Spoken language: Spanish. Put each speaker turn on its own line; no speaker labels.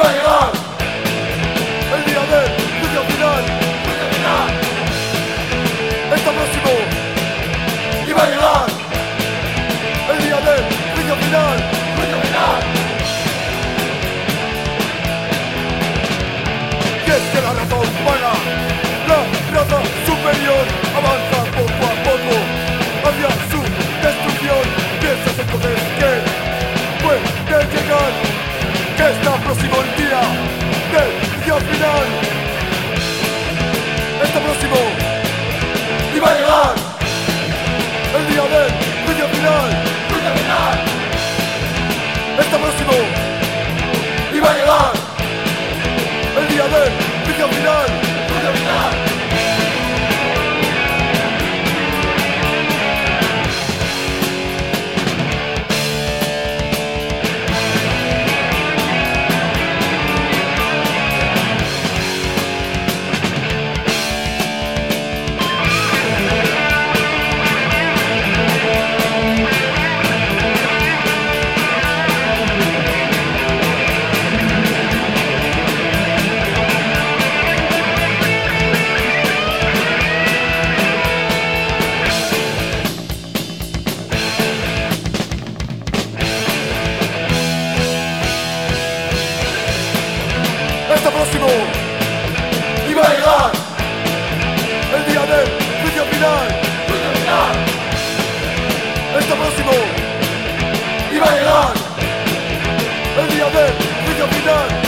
a llegar el día del juicio final. Está próximo. Iba a llegar el día del juicio final. Y es que la raza humana, la raza superior, avanza poco a poco hacia su destrucción. Piensas entonces que puede llegar, que está próximo el día del juicio final. Está próximo. Iba a llegar el día del juicio final. Está próximo. Iba a llegar el día del juicio final. Está próximo. Iba a llegar el día del juicio final. Está próximo. Iba a llegar el día del juicio final.